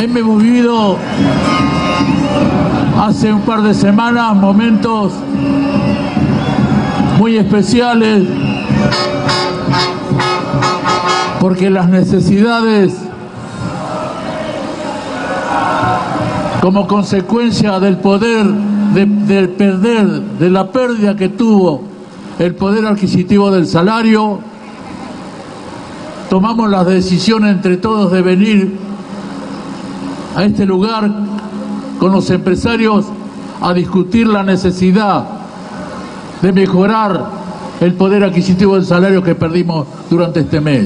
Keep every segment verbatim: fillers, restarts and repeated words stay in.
Hemos vivido hace un par de semanas momentos muy especiales porque las necesidades como consecuencia del poder de, de perder, de la pérdida que tuvo el poder adquisitivo del salario, tomamos la decisión entre todos de venir a este lugar con los empresarios a discutir la necesidad de mejorar el poder adquisitivo del salario que perdimos durante este mes.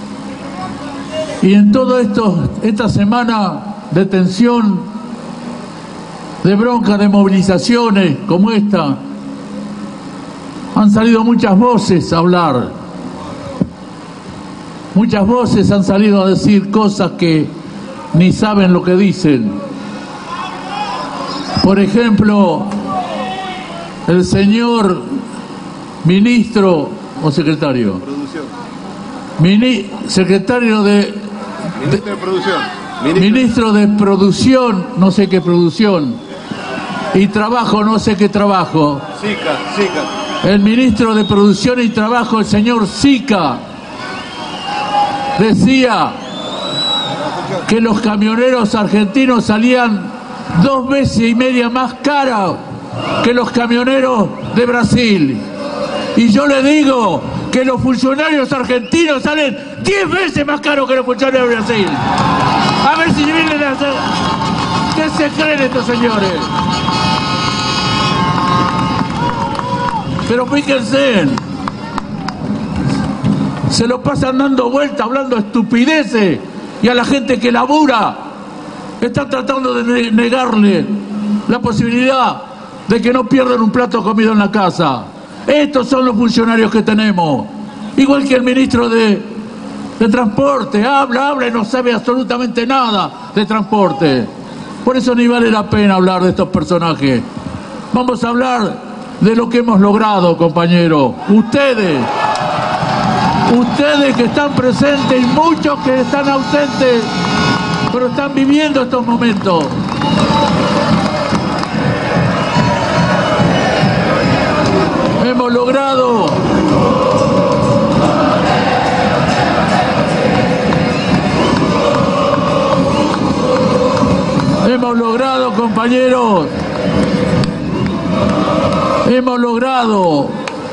Y en todo esto, esta semana de tensión, de bronca, de movilizaciones como esta, han salido muchas voces a hablar. Muchas voces han salido a decir cosas que ni saben lo que dicen. Por ejemplo, el señor ministro o secretario. Producción. Mini, secretario de... Ministro de Producción. Ministro. ministro de Producción, no sé qué producción. Y Trabajo, no sé qué trabajo. Sica, Sica. El ministro de Producción y Trabajo, el señor Sica, decía que los camioneros argentinos salían dos veces y media más caros que los camioneros de Brasil. Y yo le digo que los funcionarios argentinos salen diez veces más caros que los funcionarios de Brasil. A ver si vienen a hacer... ¿Qué se creen estos señores? Pero fíjense, se lo pasan dando vueltas, hablando estupideces, y a la gente que labura están tratando de negarle la posibilidad de que no pierdan un plato de comida en la casa. Estos son los funcionarios que tenemos. Igual que el ministro de, de Transporte, habla, habla y no sabe absolutamente nada de transporte. Por eso ni vale la pena hablar de estos personajes. Vamos a hablar de lo que hemos logrado, compañeros. Ustedes, ustedes que están presentes y muchos que están ausentes, pero están viviendo estos momentos. Hemos logrado hemos logrado, compañeros, hemos logrado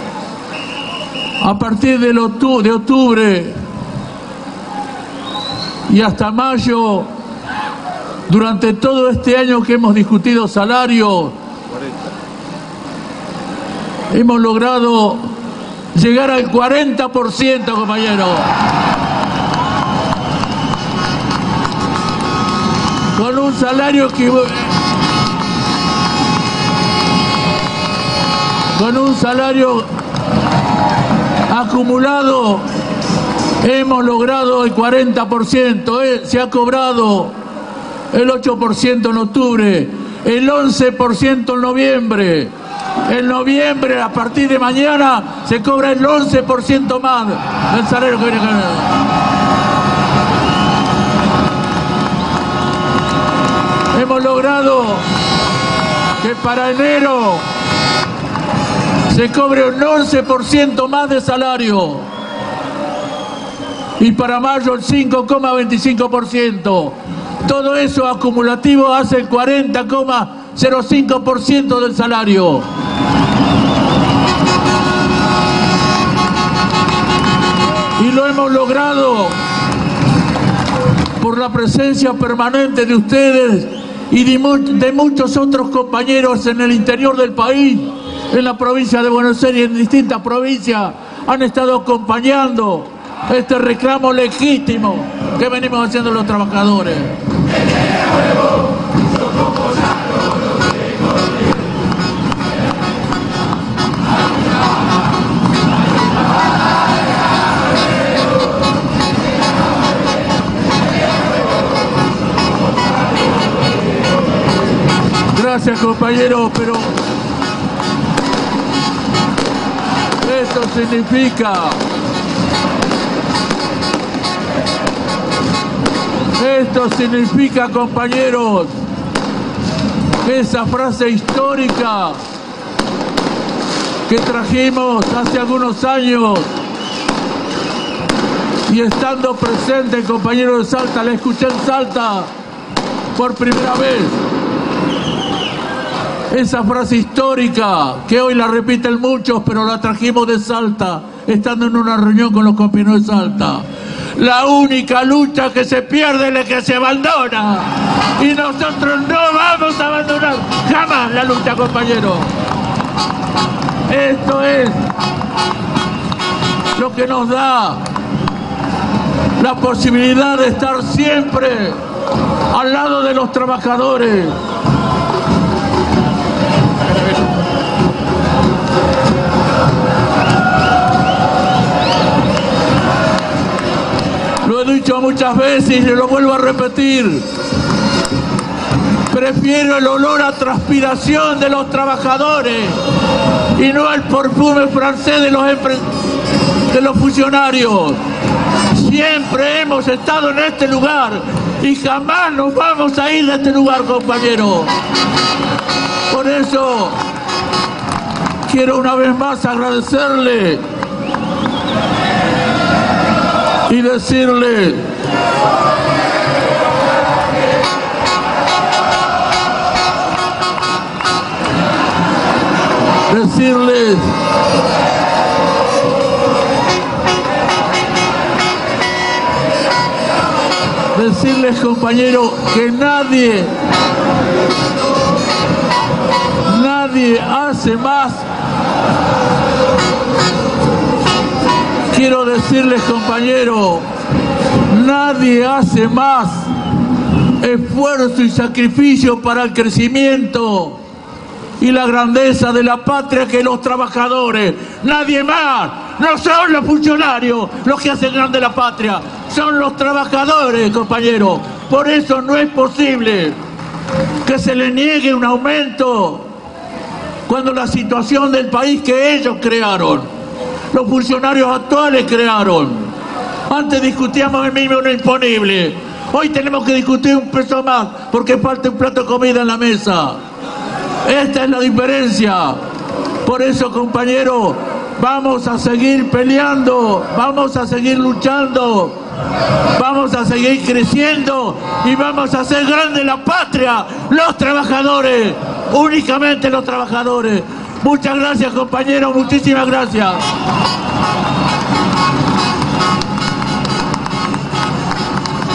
a partir de octubre y hasta mayo, durante todo este año que hemos discutido salario, hemos logrado llegar al cuarenta por ciento, compañeros. Con un salario que... Con un salario acumulado hemos logrado el cuarenta por ciento. Se ha cobrado el ocho por ciento en octubre, el once por ciento en noviembre. En noviembre, a partir de mañana, se cobra el once por ciento más del salario que viene ganando. Hemos logrado que para enero se cobre un once por ciento más de salario y para mayo el cinco coma veinticinco por ciento. Todo eso acumulativo hace el cuarenta coma cero cinco por ciento del salario. Y lo hemos logrado por la presencia permanente de ustedes y de, mu de muchos otros compañeros en el interior del país, en la provincia de Buenos Aires y en distintas provincias, han estado acompañando este reclamo legítimo que venimos haciendo los trabajadores. Gracias, compañeros, pero esto significa Esto significa, compañeros, que esa frase histórica que trajimos hace algunos años y estando presente, compañero de Salta, la escuché en Salta por primera vez. Esa frase histórica que hoy la repiten muchos, pero la trajimos de Salta, estando en una reunión con los compañeros de Salta. La única lucha que se pierde es la que se abandona. Y nosotros no vamos a abandonar jamás la lucha, compañeros. Esto es lo que nos da la posibilidad de estar siempre al lado de los trabajadores. Lo he dicho muchas veces y lo vuelvo a repetir. Prefiero el olor a transpiración de los trabajadores y no el perfume francés de los, de los funcionarios. Siempre hemos estado en este lugar y jamás nos vamos a ir de este lugar, compañeros. Por eso quiero una vez más agradecerle y decirle decirles decirles compañeros que nadie nadie hace más. Quiero decirles, compañeros, nadie hace más esfuerzo y sacrificio para el crecimiento y la grandeza de la patria que los trabajadores. Nadie más. No son los funcionarios los que hacen grande la patria, son los trabajadores, compañeros. Por eso no es posible que se le niegue un aumento cuando la situación del país que ellos crearon, los funcionarios actuales crearon. Antes discutíamos el mínimo no imponible. Hoy tenemos que discutir un peso más porque falta un plato de comida en la mesa. Esta es la diferencia. Por eso, compañeros, vamos a seguir peleando, vamos a seguir luchando, vamos a seguir creciendo y vamos a hacer grande la patria, los trabajadores, únicamente los trabajadores. Muchas gracias, compañeros, muchísimas gracias.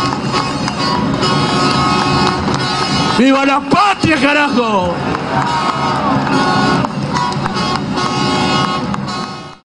¡Viva la patria, carajo!